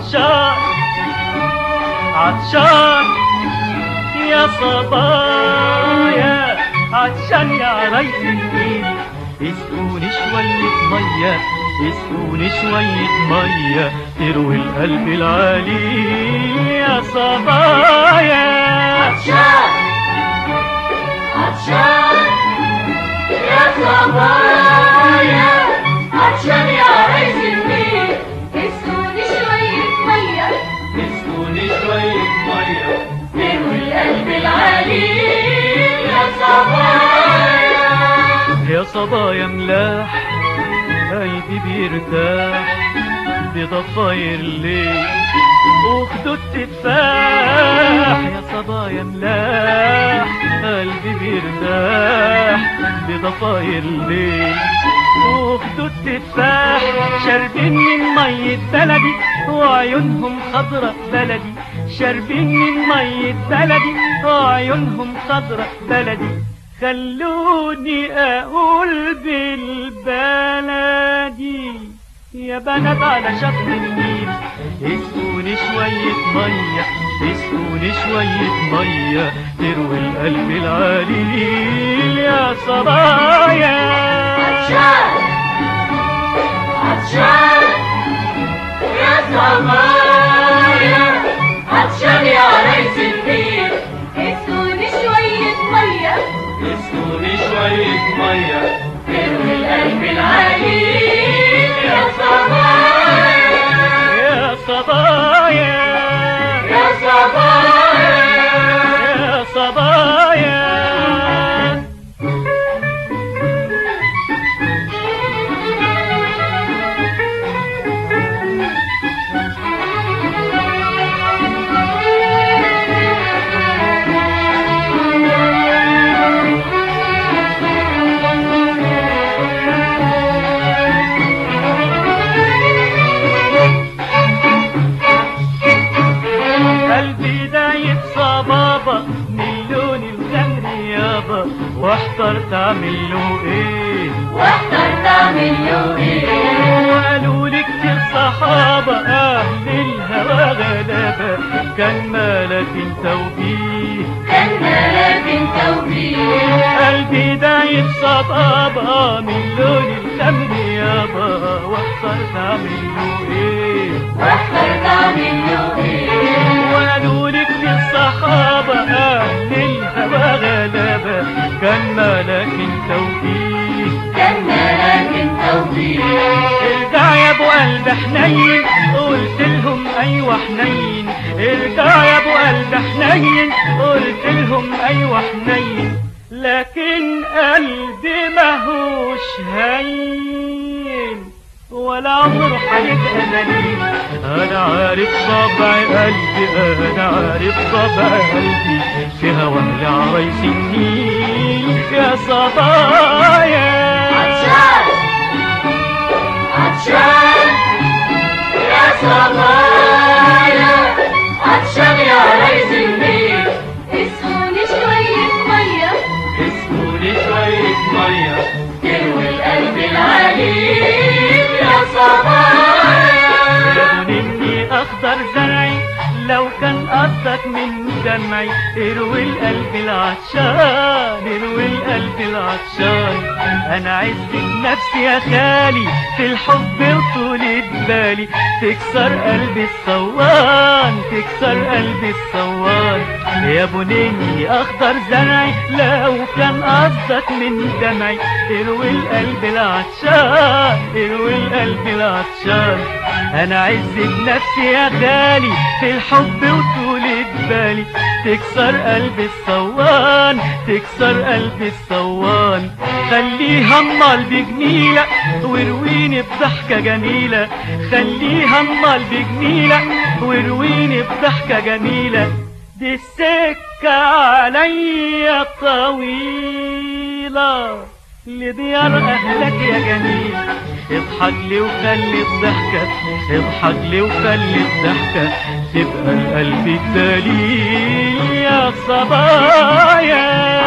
عطشان عطشان يا صبايا، عطشان يا عرايس النيل. اسقوني شوية مية، اسقوني شوية مية تروي القلب العليل يا صبايا. عطشان عطشان يا صبايا، عطشان يا عرايس النيل. اسقوني شوية مية، اسقوني شوية مية تروي القلب العليل يا صبايا. يا صبايا ملاح قلبي بيرتاح بضفاير الليل وخدود تفاح. يا صبايا ملاح قلبي بيرتاح بضفاير الليل وخدود تفاح. شاربين من مية بلدي وعيونهم خضرة بلدي، شاربين من مية بلدي وعيونهم خضرة بلدي. خلوني اقول بالبلدي يا بنات على شط النيل. اسقوني شوية مية، اسقوني شوية مية تروي القلب العليل يا صبايا. عطشان عطشان يا صبايا، عطشان يا عرايس النيل. اسقوني شوية مية، اسقوني شوية مية تروي القلب العليل يا صبايا. يا صبايا يا صبايا يا صبايا. قلبي دايب صبابة من لون الغمر يابا، واحترت اعمل له ايه، واحترت اعمل له ايه. وقالوا لي كتير صحابة اهل الهوى غلابة، كان مالك انت وبيه، كان مالك انت وبيه. قلبي دايب صبابة من لون الغمر يابا، واحترت اعمل له ايه، واحترت اعمل له ايه. وقالوا لي كتير صحابة اهل الهوى غلابة، كان مالك انت وبيه، كان مالك انت وبيه. ارجع يا ابو قلب حنين، قلت لهم ايوه حنين، ارجع يا ابو قلب حنين، قلت لهم ايوه حنين. لكن قلبي ماهوش هين ولا عمره هيبقى دليل. انا عارف طبع قلبي، انا عارف طبع قلبي في هواه لعرايس النيل يا صبايا. عطشان عطشان يا صبايا، عطشان يا عرايس النيل. اسقوني شوية مية، اسقوني شوية مية تروي القلب العليل يا صبايا. مني اخضر زرعي لو كان قصدك من دمعي، اروي القلب العطشان، اروي القلب العطشان. انا عزة نفسي يا خالي في الحب وطولة بالي، تكسر قلبي الصوان، تكسر قلبي الصوان. يا بني اخضر زرعي لو كان قصدك من دمعي، اروي القلب العطشان، اروي القلب العطشان. انا عزة نفسي يا غالي في الحب وطولة بالي، تكسر قلبي الصوان، تكسر قلبي الصوان. خليها امال بجميلة ورويني بضحكة جميلة، خليها امال بجميلة ورويني بضحكة جميلة. دي السكة عليا طويلة لديار اهلك يا جميل. اضحك لي وخلي الضحكة، اضحك لي وخلي الضحكة تبقى القلب الدليل يا صبايا.